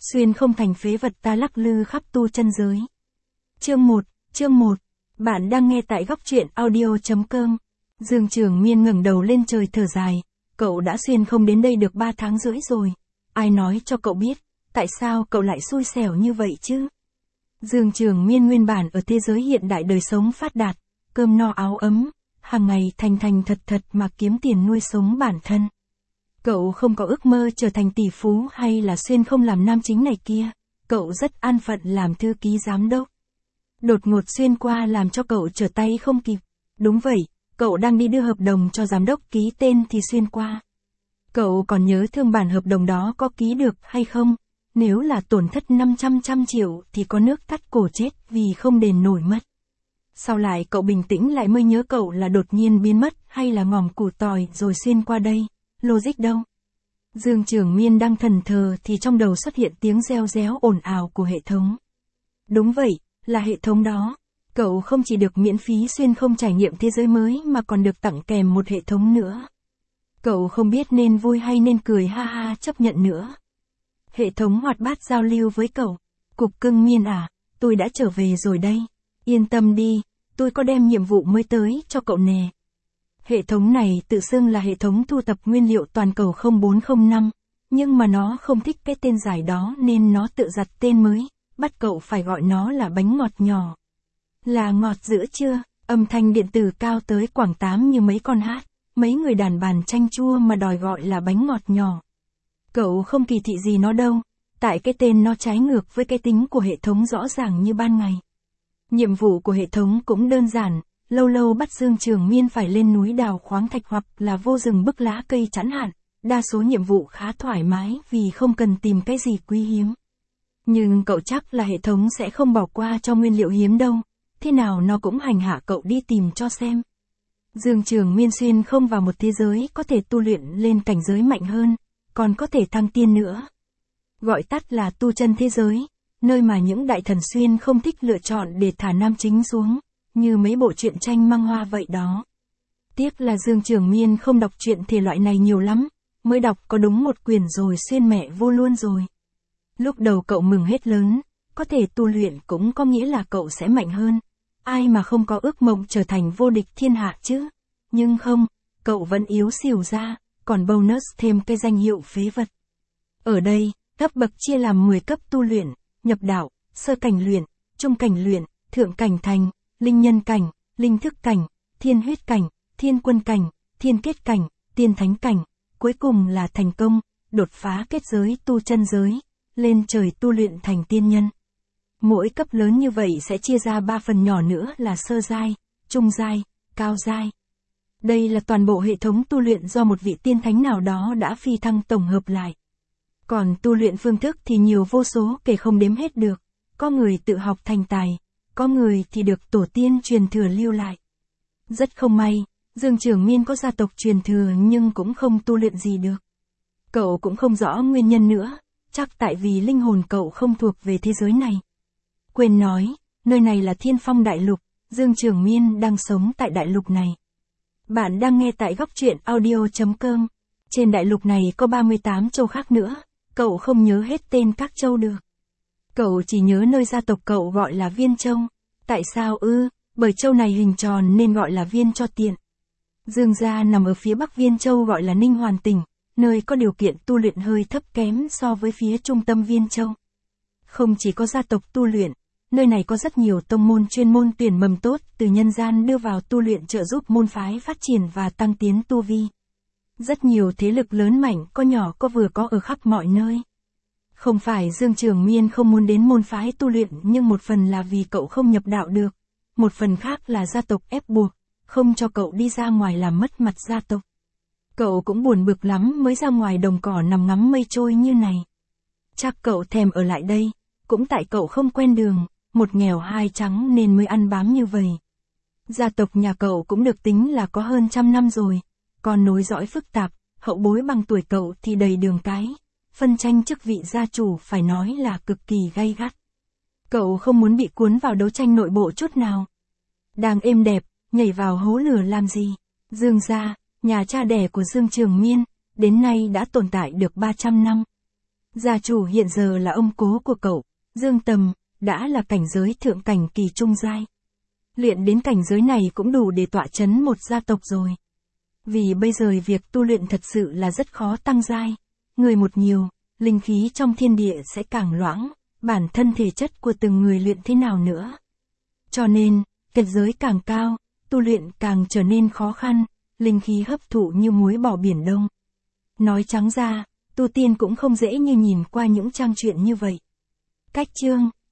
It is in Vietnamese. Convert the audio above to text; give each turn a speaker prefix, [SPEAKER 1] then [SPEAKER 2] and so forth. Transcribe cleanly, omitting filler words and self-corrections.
[SPEAKER 1] Xuyên không thành phế vật ta lắc lư khắp tu chân giới. Chương 1, bạn đang nghe tại góc truyện audio.com. Dương Trường Miên ngẩng đầu lên trời thở dài, cậu đã xuyên không đến đây được 3 tháng rưỡi rồi. Ai nói cho cậu biết, tại sao cậu lại xui xẻo như vậy chứ? Dương Trường Miên nguyên bản ở thế giới hiện đại đời sống phát đạt, cơm no áo ấm, hàng ngày thành thật mà kiếm tiền nuôi sống bản thân. Cậu không có ước mơ trở thành tỷ phú hay là xuyên không làm nam chính này kia, cậu rất an phận làm thư ký giám đốc. Đột ngột xuyên qua làm cho cậu trở tay không kịp. Đúng vậy, cậu đang đi đưa hợp đồng cho giám đốc ký tên thì xuyên qua. Cậu còn nhớ thương bản hợp đồng đó có ký được hay không? Nếu là tổn thất 500 triệu thì có nước tắt cổ chết vì không đền nổi mất. Sau lại cậu bình tĩnh lại mới nhớ cậu là đột nhiên biến mất hay là ngòm củ tỏi rồi xuyên qua đây. Logic đâu? Dương Trường Miên đang thần thờ thì trong đầu xuất hiện tiếng reo réo ồn ào của hệ thống. Đúng vậy, là hệ thống đó. Cậu không chỉ được miễn phí xuyên không trải nghiệm thế giới mới mà còn được tặng kèm một hệ thống nữa. Cậu không biết nên vui hay nên cười, ha ha, chấp nhận nữa. Hệ thống hoạt bát giao lưu với cậu. Cục cưng Miên à, tôi đã trở về rồi đây. Yên tâm đi, tôi có đem nhiệm vụ mới tới cho cậu nè. Hệ thống này tự xưng là hệ thống thu thập nguyên liệu toàn cầu 0405, nhưng mà nó không thích cái tên dài đó nên nó tự đặt tên mới, bắt cậu phải gọi nó là bánh ngọt nhỏ. Là ngọt giữa chưa, âm thanh điện tử cao tới quảng 8 như mấy con hát, mấy người đàn bàn chanh chua mà đòi gọi là bánh ngọt nhỏ. Cậu không kỳ thị gì nó đâu, tại cái tên nó trái ngược với cái tính của hệ thống rõ ràng như ban ngày. Nhiệm vụ của hệ thống cũng đơn giản, lâu lâu bắt Dương Trường Miên phải lên núi đào khoáng thạch hoặc là vô rừng bức lá cây chắn hạn. Đa số nhiệm vụ khá thoải mái vì không cần tìm cái gì quý hiếm. Nhưng cậu chắc là hệ thống sẽ không bỏ qua cho nguyên liệu hiếm đâu, thế nào nó cũng hành hạ cậu đi tìm cho xem. Dương Trường Miên xuyên không vào một thế giới có thể tu luyện lên cảnh giới mạnh hơn, còn có thể thăng tiên nữa. Gọi tắt là tu chân thế giới, nơi mà những đại thần xuyên không thích lựa chọn để thả nam chính xuống, như mấy bộ truyện tranh mang hoa vậy đó. Tiếc là Dương Trường Miên không đọc truyện thể loại này nhiều lắm, mới đọc có đúng một quyển rồi xuyên mẹ vô luôn rồi. Lúc đầu cậu mừng hết lớn, có thể tu luyện cũng có nghĩa là cậu sẽ mạnh hơn. Ai mà không có ước mộng trở thành vô địch thiên hạ chứ? Nhưng không, cậu vẫn yếu xìu ra, còn bonus thêm cái danh hiệu phế vật. Ở đây, cấp bậc chia làm 10 cấp tu luyện, nhập đạo, sơ cảnh luyện, trung cảnh luyện, thượng cảnh thành, linh nhân cảnh, linh thức cảnh, thiên huyết cảnh, thiên quân cảnh, thiên kết cảnh, tiên thánh cảnh, cuối cùng là thành công, đột phá kết giới tu chân giới, lên trời tu luyện thành tiên nhân. Mỗi cấp lớn như vậy sẽ chia ra 3 phần nhỏ nữa là sơ giai, trung giai, cao giai. Đây là toàn bộ hệ thống tu luyện do một vị tiên thánh nào đó đã phi thăng tổng hợp lại. Còn tu luyện phương thức thì nhiều vô số kể không đếm hết được, có người tự học thành tài, có người thì được tổ tiên truyền thừa lưu lại. Rất không may, Dương Trường Miên có gia tộc truyền thừa nhưng cũng không tu luyện gì được. Cậu cũng không rõ nguyên nhân nữa, chắc tại vì linh hồn cậu không thuộc về thế giới này. Quên nói, nơi này là Thiên Phong Đại Lục, Dương Trường Miên đang sống tại đại lục này. Bạn đang nghe tại góc truyện audio.com. Trên đại lục này có 38 châu khác nữa, cậu không nhớ hết tên các châu được. Cậu chỉ nhớ nơi gia tộc cậu gọi là Viên Châu. Tại sao ư? Bởi châu này hình tròn nên gọi là Viên cho tiện. Dương gia nằm ở phía bắc Viên Châu gọi là Ninh Hoàn tỉnh, nơi có điều kiện tu luyện hơi thấp kém so với phía trung tâm Viên Châu. Không chỉ có gia tộc tu luyện, nơi này có rất nhiều tông môn chuyên môn tuyển mầm tốt từ nhân gian đưa vào tu luyện trợ giúp môn phái phát triển và tăng tiến tu vi. Rất nhiều thế lực lớn mạnh có nhỏ có vừa có ở khắp mọi nơi. Không phải Dương Trường Miên không muốn đến môn phái tu luyện nhưng một phần là vì cậu không nhập đạo được, một phần khác là gia tộc ép buộc, không cho cậu đi ra ngoài làm mất mặt gia tộc. Cậu cũng buồn bực lắm mới ra ngoài đồng cỏ nằm ngắm mây trôi như này. Chắc cậu thèm ở lại đây, cũng tại cậu không quen đường, một nghèo hai trắng nên mới ăn bám như vậy. Gia tộc nhà cậu cũng được tính là có hơn 100 năm rồi, còn nối dõi phức tạp, hậu bối bằng tuổi cậu thì đầy đường cái. Phân tranh chức vị gia chủ phải nói là cực kỳ gay gắt. Cậu không muốn bị cuốn vào đấu tranh nội bộ chút nào. Đang êm đẹp, nhảy vào hố lửa làm gì? Dương gia, nhà cha đẻ của Dương Trường Miên, đến nay đã tồn tại được 300 năm. Gia chủ hiện giờ là ông cố của cậu, Dương Tầm, đã là cảnh giới thượng cảnh kỳ trung giai. Luyện đến cảnh giới này cũng đủ để tọa chấn một gia tộc rồi. Vì bây giờ việc tu luyện thật sự là rất khó tăng giai. Người một nhiều, linh khí trong thiên địa sẽ càng loãng, bản thân thể chất của từng người luyện thế nào nữa. Cho nên, cảnh giới càng cao, tu luyện càng trở nên khó khăn, linh khí hấp thụ như muối bỏ biển đông. Nói trắng ra, tu tiên cũng không dễ như nhìn qua những trang truyện như vậy. Cách chương